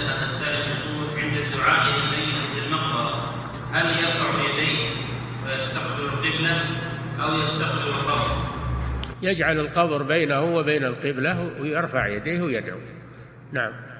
هذا السائل يقول عند الدعاء للميت في المقبرة هل يرفع يديه ويستقبل القبلة أو يستقبل القبر؟ يجعل القبر بينه وبين القبلة ويرفع يديه ويدعو. نعم.